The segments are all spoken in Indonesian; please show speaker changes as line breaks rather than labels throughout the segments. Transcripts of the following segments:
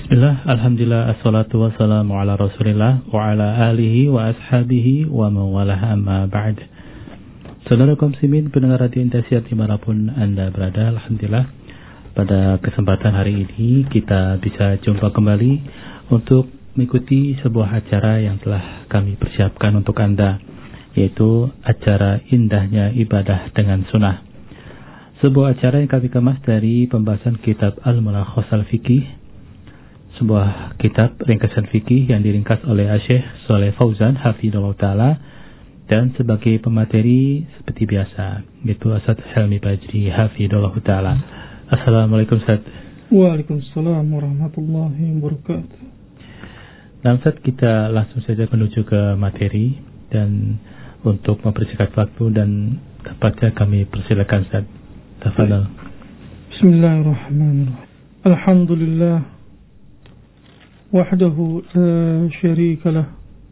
Bismillah, alhamdulillah, assalatu wassalamu ala rasulillah wa ala alihi wa ashabihi wa mawalah amma ba'd. Saudara kaum muslimin pendengar radio Indosiar dimanapun Anda berada, alhamdulillah pada kesempatan hari ini kita bisa jumpa kembali untuk mengikuti sebuah acara yang telah kami persiapkan untuk Anda, yaitu acara Indahnya Ibadah dengan Sunnah. Sebuah acara yang kami kemas dari pembahasan kitab Al-Mulakhas Al-Fiqih, sebuah kitab ringkasan fikih yang diringkas oleh Syekh Shalih Fauzan hafizahullah taala, dan sebagai pemateri seperti biasa yaitu Ustaz Helmi Bajri hafizahullah taala. Assalamualaikum Ustaz.
Waalaikumsalam warahmatullahi wabarakatuh.
Dan Ustaz, kita langsung saja menuju ke materi, dan untuk mempersingkat waktu dan tepatnya kami persilakan Ustaz. Tafadhal.
Bismillahirrahmanirrahim. Alhamdulillah وحده لا شريك له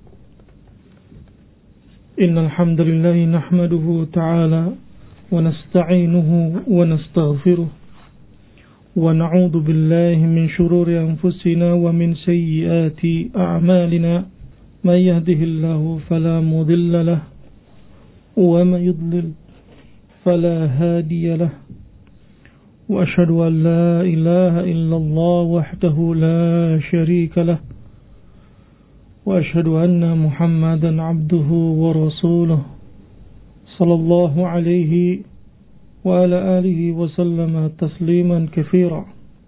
إن الحمد لله نحمده تعالى ونستعينه ونستغفره ونعوذ بالله من شرور أنفسنا ومن سيئات أعمالنا من يهده الله فلا مضل له ومن يضلل فلا هادي له وأشهد أن لا إله إلا الله وحده لا شريك له وأشهد أن محمدا عبده ورسوله صلى الله عليه وعلى آله وسلم تسليما كثيرا.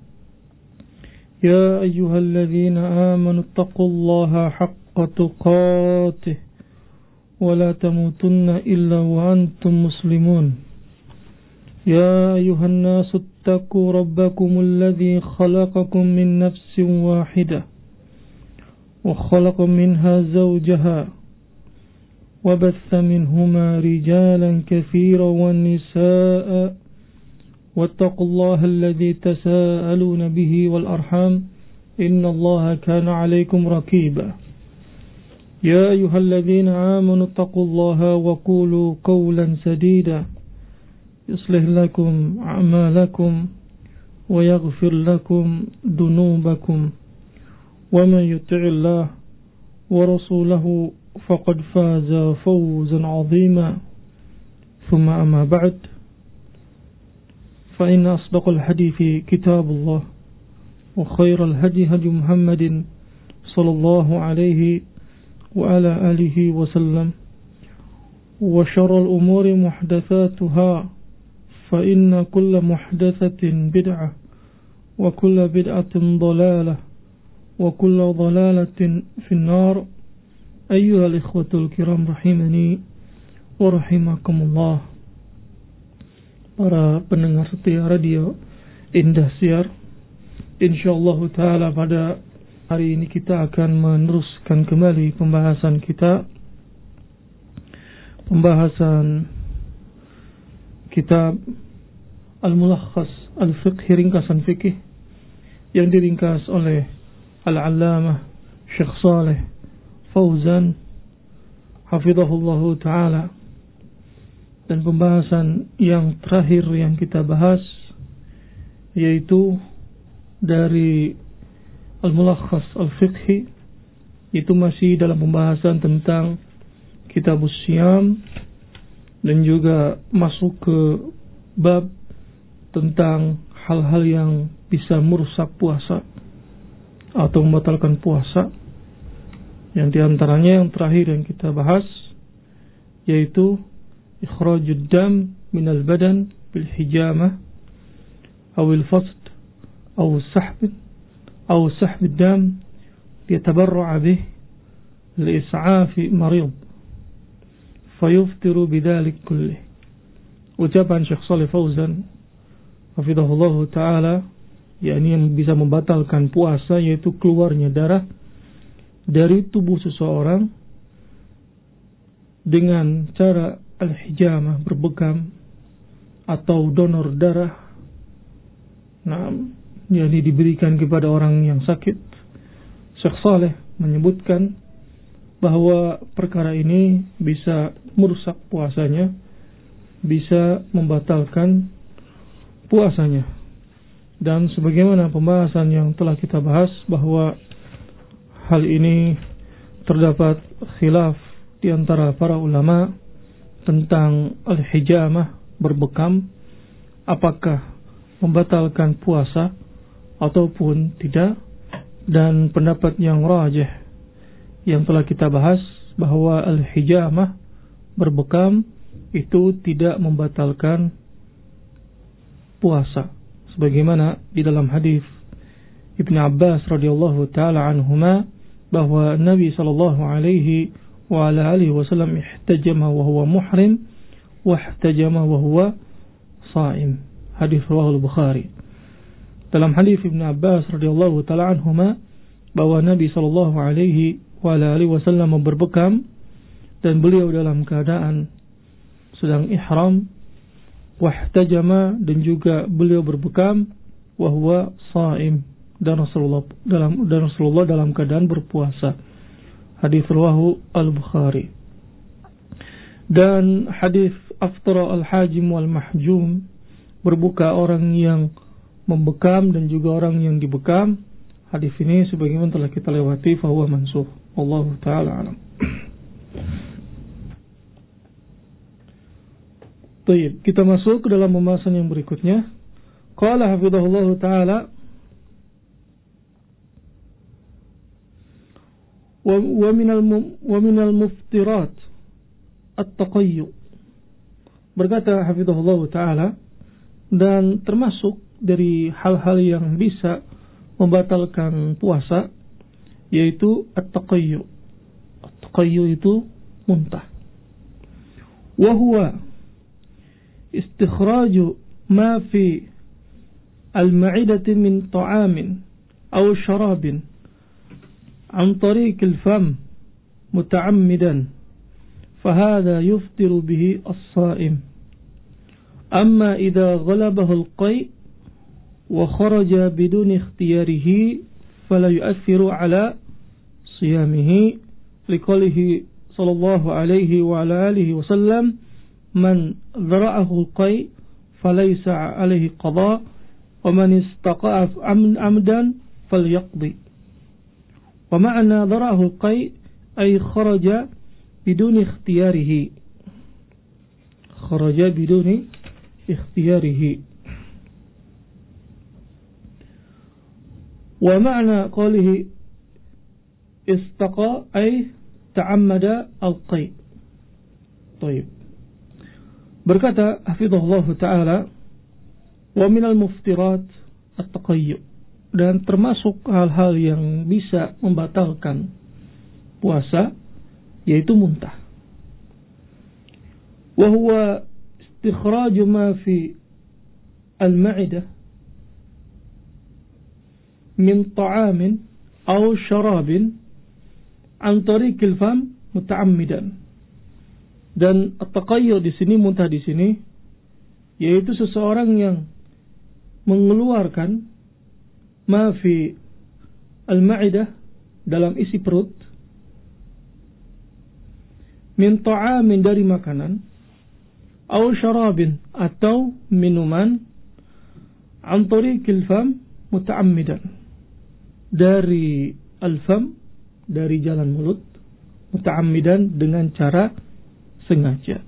يا أيها الذين آمنوا اتقوا الله حق تقاته ولا تموتن إلا وأنتم مسلمون. يا أيها الناس اتقوا ربكم الذي خلقكم من نفس واحدة وخلق منها زوجها وبث منهما رجالا كثيرا والنساء واتقوا الله الذي تساءلون به والأرحام إن الله كان عليكم رقيبا. يا أيها الذين آمنوا اتقوا الله وقولوا قولا سديدا يصلح لكم أعمالكم ويغفر لكم ذنوبكم ومن يطع الله ورسوله فقد فاز فوزا عظيما. ثم أما بعد، فإن أصدق الحديث كتاب الله وخير الهدي هدي محمد صلى الله عليه وعلى آله وسلم وشر الأمور محدثاتها فإن كل محدثة بدعة وكل بدعة ضلالة وكل ضلالة في النار. أيها الإخوة الكرام رحمني ورحمكم الله. Para pendengar setia radio Indosiar, insyaallah taala pada hari ini kita akan meneruskan kembali pembahasan kitab Al-Mulakhas Al-Fiqh, ringkasan fikih yang diringkas oleh Al-Allamah Syekh Shalih Fauzan hafizahullahu ta'ala. Dan pembahasan yang terakhir yang kita bahas yaitu dari Al-Mulakhas Al-Fiqhi, itu masih dalam pembahasan tentang Kitabus Syiyam, dan juga masuk ke bab tentang hal-hal yang bisa merusak puasa atau membatalkan puasa. Yang diantaranya yang terakhir yang kita bahas yaitu ikhrajud dam minal badan bil hijamah awil fasd aw sahb dam liyatabarra'a bih li is'afi marid fayuftiru bidzalik kullih. Ucapan Syekh Shalih Fauzan hafizahullah taala, yakni yang bisa membatalkan puasa yaitu keluarnya darah dari tubuh seseorang dengan cara al-hijamah, berbekam atau donor darah, yakni diberikan kepada orang yang sakit. Syekh Shalih menyebutkan bahwa perkara ini bisa merusak puasanya, bisa membatalkan puasanya. Dan sebagaimana pembahasan yang telah kita bahas bahwa hal ini terdapat khilaf di antara para ulama tentang al-hijamah, berbekam, apakah membatalkan puasa ataupun tidak. Dan pendapat yang rajih yang telah kita bahas bahwa al-hijamah, berbekam, itu tidak membatalkan puasa, sebagaimana di dalam hadis Ibnu Abbas radhiyallahu taala anhuma bahwa Nabi sallallahu alaihi wa ala alihi wasallam ihtajama wa huwa muhrim wa ihtajama wa huwa shaim. Hadis riwayat Bukhari. Dalam hadis Ibnu Abbas radhiyallahu taala anhuma bahwa Nabi sallallahu alaihi wa ala alihi wasallam berbekam dan beliau dalam keadaan sedang ihram, wahtajama, dan juga beliau berbekam, wa huwa shaim, dan Rasulullah dalam keadaan berpuasa. Hadis riwayat Al-Bukhari. Dan hadis aftara al-hajim wal mahjum, berbuka orang yang membekam dan juga orang yang dibekam. Hadis ini sebagaimana telah kita lewati, fa huwa mansukh. Wallahu taala alam. Baik, kita masuk ke dalam pembahasan yang berikutnya. Qala hafizahullahu taala wa minal muftirat at-taqayyu. Berkata hafizahullahu taala, dan termasuk dari hal-hal yang bisa membatalkan puasa yaitu at-taqayyu. At-taqayyu itu muntah. Wa huwa istikhraju ma fi al-ma'idati min ta'amin aw sharabin an tariq al-fam muta'ammidan, fahadha yuftiru bihi as-sa'im. Amma idza ghalabahu al-qay' wa kharaja biduni ikhtiyarihi fala yu'athiru ala siyamihi, liqaulihi sallallahu alaihi wa ala alihi wa sallam, man dhara'ahu al-qay' falaysa alaihi qada wa man istaqa'a amdan falyaqdi. Wa ma'na dhara'ahu al-qay' ay kharaja biduni ikhtiyarihi, kharaja biduni ikhtiyarihi. Wa ma'na qawlihi istaqa ay ta'ammada al-qay'. Baik. Berkata hafizahullah ta'ala, wa minal muftirat at-taqayyu, dan termasuk hal-hal yang bisa membatalkan puasa yaitu muntah. Wa huwa istikhraju ma fi al-ma'idah min ta'amin aw syarabin an tariqil fam muta'ammidan. Dan at-taqayyu di sini, muntah di sini, yaitu seseorang yang mengeluarkan ma fi al-ma'idah, dalam isi perut, min ta'amin, dari makanan, aw syarabin, atau minuman, an tariqil fam muta'ammidan, dari al-fam, dari jalan mulut, muta'ammidan, dengan cara sengaja.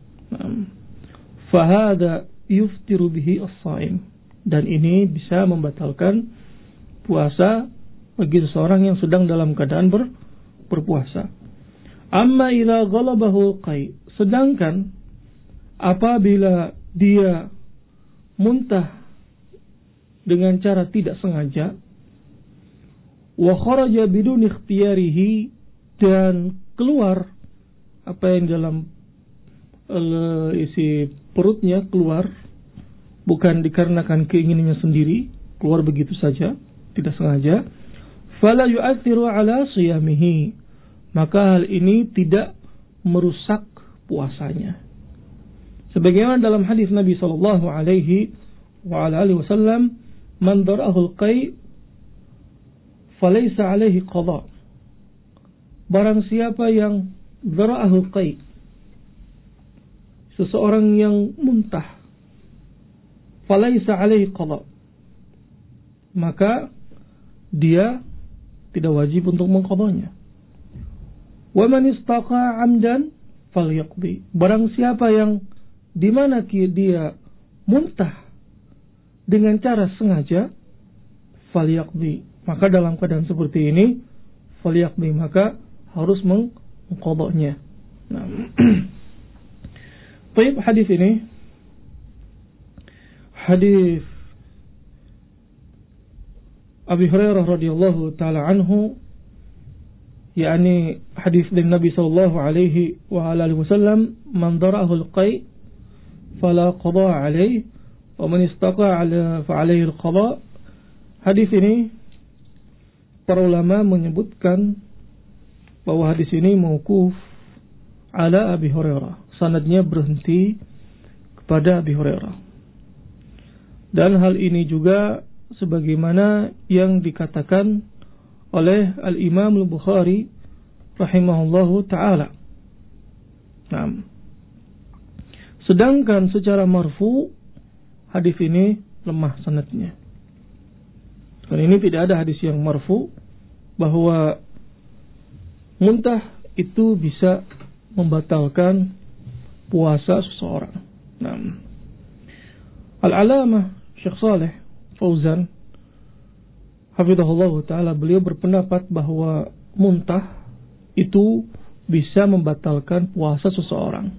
Fahada yuftiru bihi as-saim, dan ini bisa membatalkan puasa bagi seseorang yang sedang dalam keadaan berpuasa. Amma ila ghalabahu qay, sedangkan apabila dia muntah dengan cara tidak sengaja, wa kharaja bidun ikhtiyarihi, dan keluar apa yang dalam isi perutnya keluar bukan dikarenakan keinginannya sendiri, keluar begitu saja, tidak sengaja, fala yu'athiru ala siyamihi, maka hal ini tidak merusak puasanya. Sebagaimana dalam hadis Nabi sallallahu alaihi wa ala alihi wasallam, man dara'ahu al-qay' falaysa alaihi qada. Barang siapa yang dara'ahu al-qay', seseorang yang muntah, falaysa alaihi qada, maka dia tidak wajib untuk mengqadanya. Wa man istaqa 'amdan falyaqdi. Barang siapa yang di mana dia muntah dengan cara sengaja, falyaqdi. Maka dalam keadaan seperti ini, falyaqdi, maka harus mengqadanya. Nah, baik, hadis ini hadis Abi Hurairah radhiyallahu taala anhu, yakni hadis dari Nabi sallallahu alaihi wa alihi wasallam, man dara'ahu al-qai fala qada alaihi wa man istaqa fa alaihi al-qada. Hadis ini para ulama menyebutkan bahwa hadis ini mauquf ala Abi Hurairah, sanadnya berhenti kepada Abi Hurairah. Dan hal ini juga sebagaimana yang dikatakan oleh Al-Imam Al-Bukhari rahimahullahu ta'ala. Nah, sedangkan secara marfu hadis ini lemah sanadnya. Dan ini tidak ada hadis yang marfu bahwa muntah itu bisa membatalkan puasa seseorang. Nah, Al-Alamah Syekh Saleh Fauzan hafizahullah ta'ala, beliau berpendapat bahwa muntah itu bisa membatalkan puasa seseorang.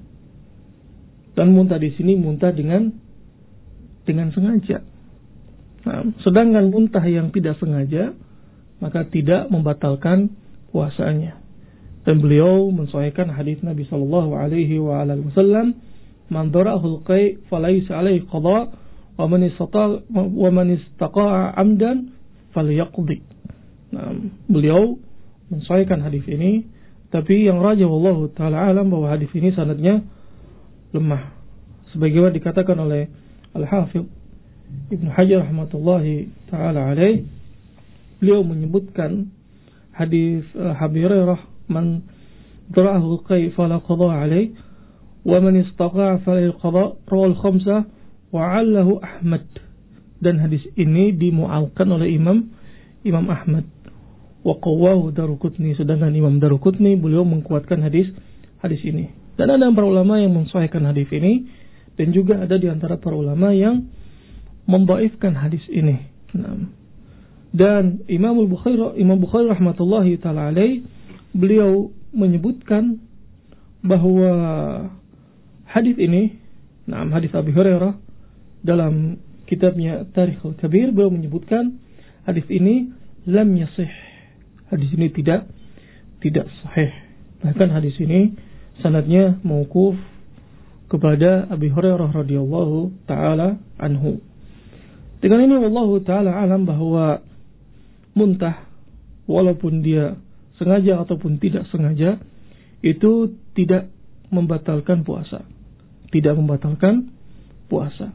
Dan muntah di sini muntah dengan sengaja. Nah, sedangkan muntah yang tidak sengaja maka tidak membatalkan puasanya. Dan beliau mensahihkan hadis Nabi sallallahu alaihi wa alihi wasallam, man dara'ahu al-qai falaysa alaihi qada wa man istaqa'a 'amdan falyaqdi. Nah, beliau mensahihkan hadis ini, tapi yang rajih wallahu taala alam bahwa hadis ini sanadnya lemah. Sebagaimana dikatakan oleh Al-Hafidz Ibnu Hajar rahmatullahi taala alaih, beliau menyebutkan hadis Abi Hurairah, man dara'ahu al-qai fala qada alaihi wa man istaqa'a falyaqdi qada, rawal khamsah wa 'allahu Ahmad. Dan hadis ini dimu'alkan oleh Imam Ahmad. Wa qawwahu Daruqutni, sedangkan Imam Daruqutni beliau mengkuatkan hadis ini. Dan ada para ulama yang mensahihkan hadis ini, dan juga ada di antara para ulama yang membaifkan hadis ini. Nah, dan Imam Bukhari rahmatullahi taala alaih, beliau menyebutkan bahwa hadis ini, hadis Abi Hurairah, dalam kitabnya Tarikhul Kabir, beliau menyebutkan hadis ini lam yasih. Hadis ini tidak sahih. Bahkan hadis ini sanadnya mauquf kepada Abi Hurairah radhiyallahu taala anhu. Dengan ini wallahu taala alam bahwa muntah, walaupun dia sengaja ataupun tidak sengaja, itu tidak membatalkan puasa. Tidak membatalkan puasa.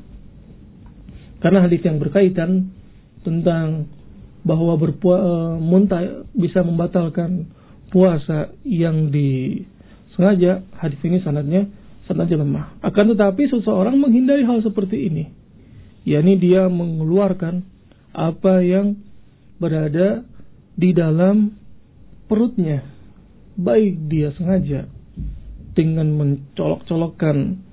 Karena hadis yang berkaitan tentang bahwa muntah bisa membatalkan puasa yang disengaja, hadis ini sanadnya lemah. Akan tetapi seseorang menghindari hal seperti ini, yakni dia mengeluarkan apa yang berada di dalam perutnya, baik dia sengaja dengan mencolok-colokkan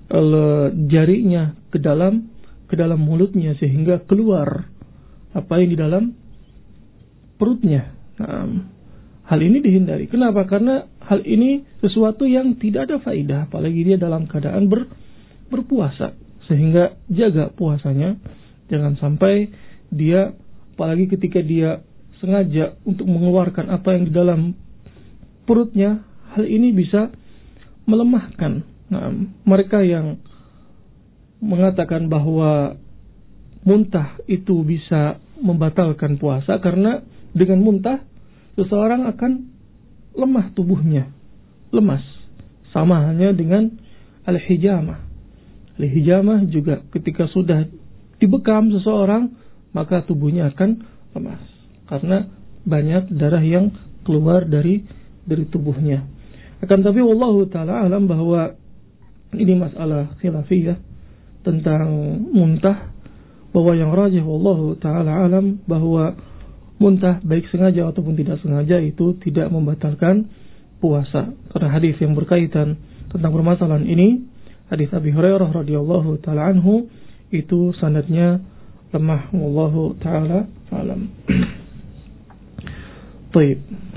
jarinya ke dalam mulutnya sehingga keluar apa yang di dalam perutnya. Hal ini dihindari. Kenapa? Karena hal ini sesuatu yang tidak ada faedah, apalagi dia dalam keadaan berpuasa, sehingga jaga puasanya, jangan sampai dia, apalagi ketika dia sengaja untuk mengeluarkan apa yang di dalam perutnya, hal ini bisa melemahkan. Mereka yang mengatakan bahwa muntah itu bisa membatalkan puasa, karena dengan muntah seseorang akan lemah tubuhnya, lemas. Sama halnya dengan al-hijamah. Al-hijamah juga ketika sudah dibekam seseorang, maka tubuhnya akan lemas karena banyak darah yang keluar dari tubuhnya. Akan tapi wallahu taala alam bahwa ini masalah khilafiyah tentang muntah, bahwa yang rajih wallahu taala alam bahwa muntah baik sengaja ataupun tidak sengaja itu tidak membatalkan puasa. Karena hadis yang berkaitan tentang permasalahan ini, hadis Abi Hurairah radhiyallahu taala anhu, itu sanadnya lemah wallahu taala alam. Baik.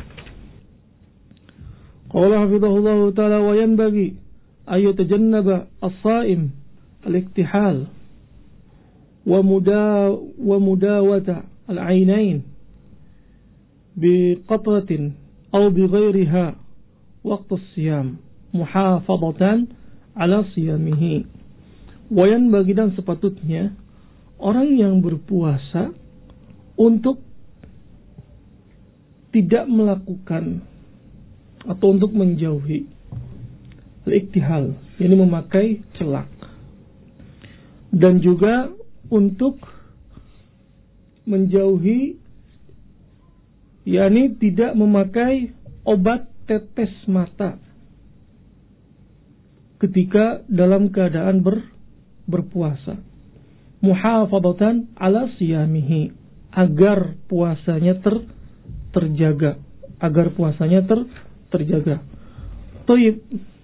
Qala hafizahullahu taala wa yanbaghi ay yatajannaba as-sha'im al-iktihal wa mudawata al-'ainain bi qatratin aw bi ghairiha waqt as-siyam muhafadatan ala siyamihi. Wa yanbaghi, dan sepatutnya orang yang berpuasa untuk tidak melakukan atau untuk menjauhi al-iktihal, yakni memakai celak, dan juga untuk menjauhi, yakni tidak memakai obat tetes mata ketika dalam keadaan berpuasa. Muhafadatan ala siyamihi, agar puasanya terjaga, agar puasanya terjaga. Thayyib.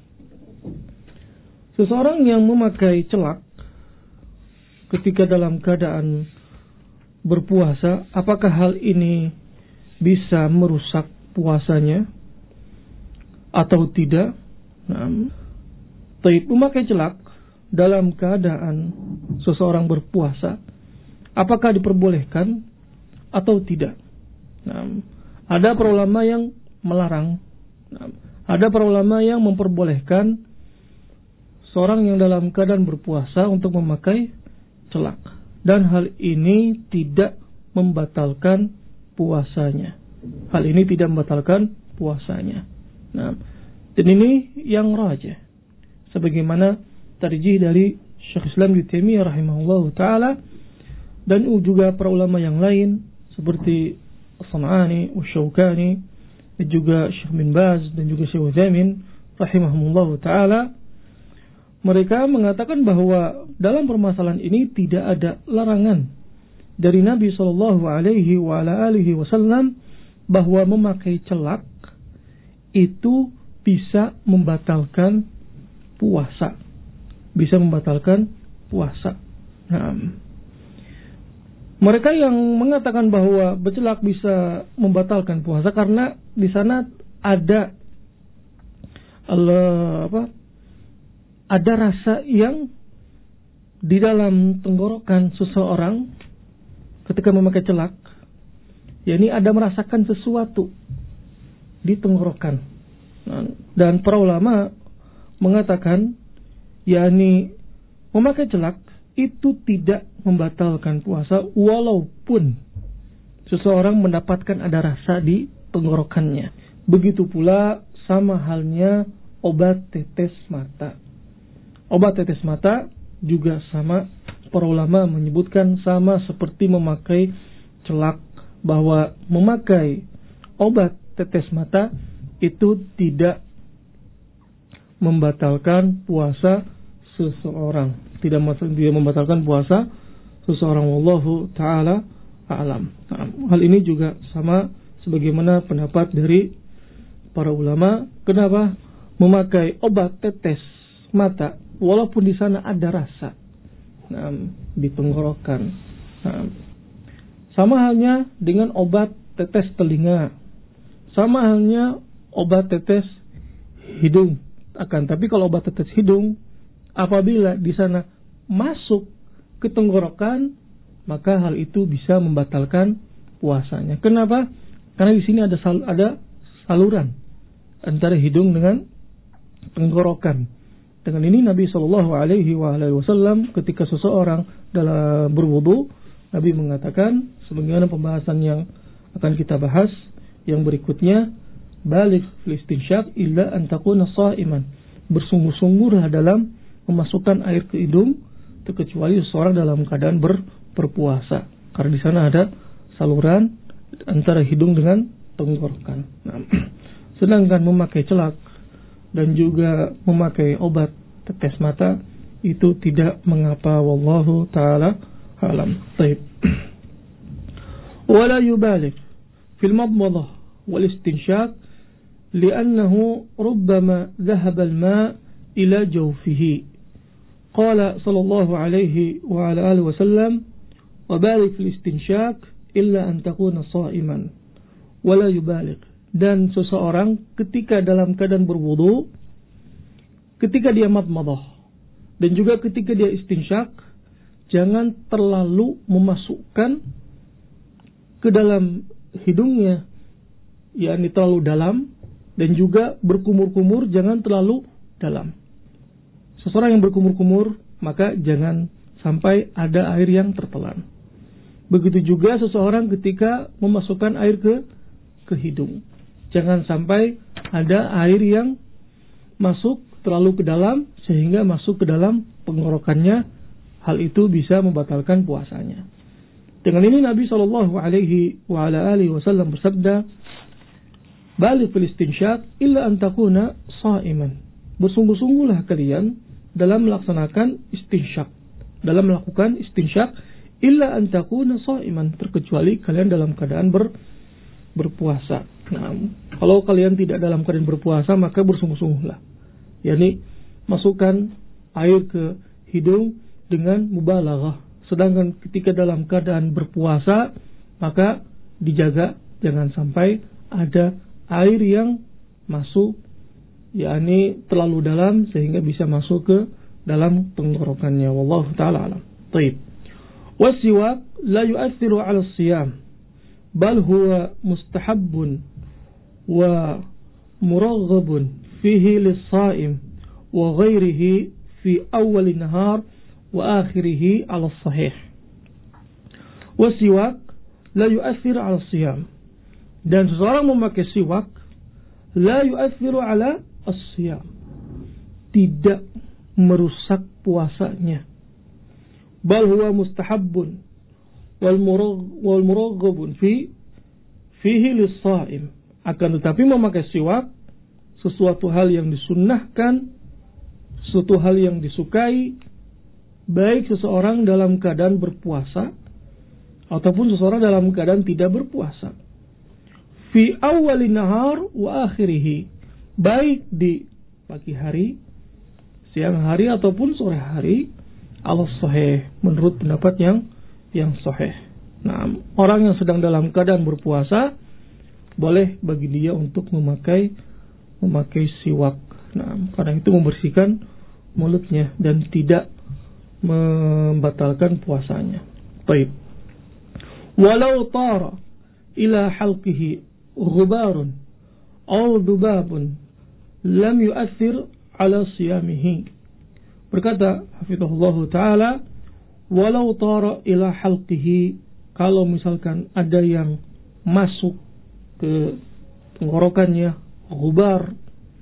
Seseorang yang memakai celak ketika dalam keadaan berpuasa, apakah hal ini bisa merusak puasanya atau tidak? Thayyib. Memakai celak dalam keadaan seseorang berpuasa, apakah diperbolehkan atau tidak? Ada para ulama yang melarang, ada para ulama yang memperbolehkan seorang yang dalam keadaan berpuasa untuk memakai celak, dan hal ini tidak membatalkan puasanya. Hal ini tidak membatalkan puasanya. Dan ini yang rajih, sebagaimana tarjih dari Syekh Islam Ibnu Taimiyah rahimahullahu taala, dan juga para ulama yang lain seperti As-San'ani, Asy-Syaukani, dan juga Syekh bin Baz dan juga Syekh Utsaimin rahimahumullahu taala. Mereka mengatakan bahwa dalam permasalahan ini tidak ada larangan dari Nabi sallallahu alaihi wasallam bahwa memakai celak itu bisa membatalkan puasa. Bisa membatalkan puasa. Mereka yang mengatakan bahwa bercelak bisa membatalkan puasa karena di sana ada ada rasa yang di dalam tenggorokan seseorang ketika memakai celak, yakni ada merasakan sesuatu di tenggorokan. Dan para ulama mengatakan, yakni memakai celak itu tidak membatalkan puasa walaupun seseorang mendapatkan ada rasa di tenggorokannya. Begitu pula sama halnya obat tetes mata. Obat tetes mata juga sama, para ulama menyebutkan sama seperti memakai celak, bahwa memakai obat tetes mata itu tidak membatalkan puasa seseorang, tidak membatalkan puasa seseorang. Wallahu ta'ala a'lam. Hal ini juga sama sebagaimana pendapat dari para ulama. Kenapa memakai obat tetes mata walaupun di sana ada rasa di tenggorokan? Sama halnya dengan obat tetes telinga, sama halnya obat tetes hidung. Akan tapi kalau obat tetes hidung, apabila di sana masuk ke tenggorokan, maka hal itu bisa membatalkan puasanya. Kenapa? Karena di sini ada saluran antara hidung dengan tenggorokan. Dengan ini Nabi Shallallahu Alaihi Wasallam ketika seseorang dalam berwudu, Nabi mengatakan sebagaimana pembahasan yang akan kita bahas yang berikutnya, balik listinsyaq illa an takuna sha'iman, bersungguh-sungguhlah dalam memasukkan air ke hidung kecuali seseorang dalam keadaan berpuasa, karena di sana ada saluran antara hidung dengan tenggorokan. Sedangkan memakai celak dan juga memakai obat tetes mata itu tidak mengapa, wallahu taala alam. Baik. Wala yubaligh fil madmadah wal istinshaq li'annahu rubbama dhahaba al-ma' ila jawfihi. Qala sallallahu alaihi wa ala alihi wasallam wa baligh fil istinshaq illa an takuna sha'iman. Wala yubaligh. Dan seseorang ketika dalam keadaan berwudu, ketika dia madmadah dan juga ketika dia istinshaq, jangan terlalu memasukkan ke dalam hidungnya, yakni terlalu dalam, dan juga berkumur-kumur jangan terlalu dalam. Seseorang yang berkumur-kumur, maka jangan sampai ada air yang tertelan. Begitu juga seseorang ketika memasukkan air ke hidung, jangan sampai ada air yang masuk terlalu ke dalam sehingga masuk ke dalam penggorokannya. Hal itu bisa membatalkan puasanya. Dengan ini Nabi sallallahu alaihi wa ala alihi wasallam bersabda, "Baligh fil istinshaq illa an takuna sha'iman." Bersungguh-sungguhlah kalian dalam melaksanakan istinshaq, dalam melakukan istinshaq, illa an takuna sha'iman, terkecuali kalian dalam keadaan berpuasa. Nah, kalau kalian tidak dalam keadaan berpuasa, maka bersungguh-sungguhlah. yakni masukkan air ke hidung dengan mubalaghah. Sedangkan ketika dalam keadaan berpuasa, maka dijaga jangan sampai ada air yang masuk, yakni terlalu dalam sehingga bisa masuk ke dalam tenggorokannya. Wallahu ta'ala alam. Baik. Wasiwak la yu'athiru 'ala as-siyam, bal huwa mustahabbun wa muraghabun fihi lis-sha'im wa ghairihi fi awwal an-nahar wa akhirih 'ala as-sahih. Wasiwak la yu'athiru 'ala as-siyam, dan seseorang memakai siwak la yu'athiru 'ala as-siyam, tidak merusak puasanya. Bal huwa mustahabbun wal muraghabun fihi lis-sha'im, akan tetapi memakai siwak sesuatu hal yang disunnahkan, sesuatu hal yang disukai, baik seseorang dalam keadaan berpuasa ataupun seseorang dalam keadaan tidak berpuasa. Fi awwalin nahar wa akhirih, baik di pagi hari, siang hari ataupun sore hari, al-sahih, menurut pendapat yang sahih. Nah, orang yang sedang dalam keadaan berpuasa boleh bagi dia untuk memakai siwak. Nah, karena itu membersihkan mulutnya dan tidak membatalkan puasanya. Baik. Walau tara ila halqihi ghubarun aw dhubabun lam yu'athir ala siyamihi. Berkata hafizahullah ta'ala, walau tara ila halqihi, kalau misalkan ada yang masuk ke tenggorokannya, ghubar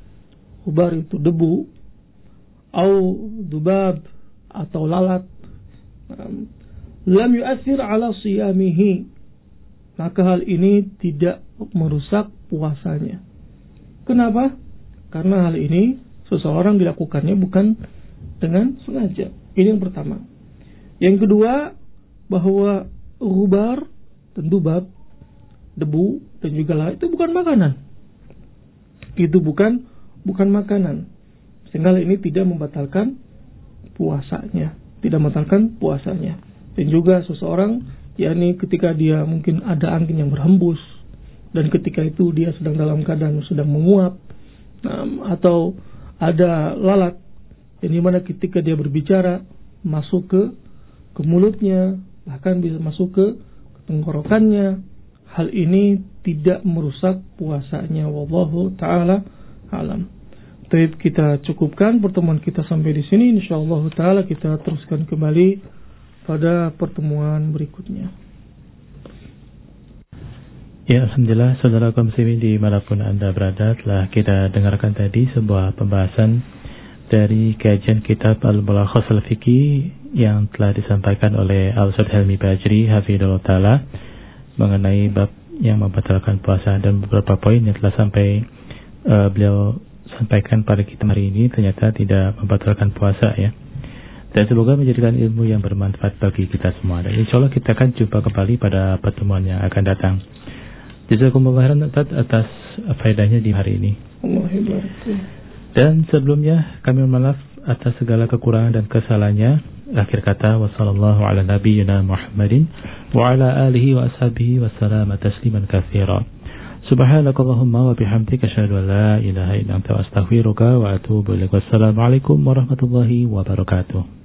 itu debu, au dubab atau lalat, lam yu'athir ala siyamihi, maka hal ini tidak merusak puasanya. Kenapa? Karena hal ini seseorang dilakukannya bukan dengan sengaja. Ini yang pertama. Yang kedua, bahwa ghubar dan dubab, debu dan juga lalat itu bukan makanan. Itu bukan makanan. Sehingga ini tidak membatalkan puasanya, Dan juga seseorang, yakni ketika dia mungkin ada angin yang berhembus dan ketika itu dia sedang dalam keadaan sedang menguap, atau ada lalat yang dimana ketika dia berbicara masuk ke mulutnya, bahkan bisa masuk ke tenggorokannya, hal ini tidak merusak puasanya. Wallahu ta'ala alam. Baik, kita cukupkan pertemuan kita sampai di sini. Insyaallah ta'ala kita teruskan kembali pada pertemuan berikutnya.
Ya, alhamdulillah, saudara kaum muslimin dimanapun Anda berada, telah kita dengarkan tadi sebuah pembahasan dari kajian kitab Al-Mulakhas Al-Fiqhi yang telah disampaikan oleh Al-Ustadz Helmi Bajri hafizahullah ta'ala mengenai bab yang membatalkan puasa, dan beberapa poin yang telah beliau sampaikan pada kita hari ini ternyata tidak membatalkan puasa ya. Dan semoga menjadikan ilmu yang bermanfaat bagi kita semua. Dan insya Allah kita akan jumpa kembali pada pertemuan yang akan datang. Jazakumullah khairan atas faedahnya di hari ini. Dan sebelumnya kami mohon maaf atas segala kekurangan dan kesalahannya. Akhir kata, wassallallahu ala nabiyyina Muhammadin wa ala alihi wa ashabihi wa salama tasliman katsira. Subhanakallahumma wa bihamdika asyhadu an la ilaha illa anta astaghfiruka wa atubu ilaik. Wassalamualaikum warahmatullahi wabarakatuh.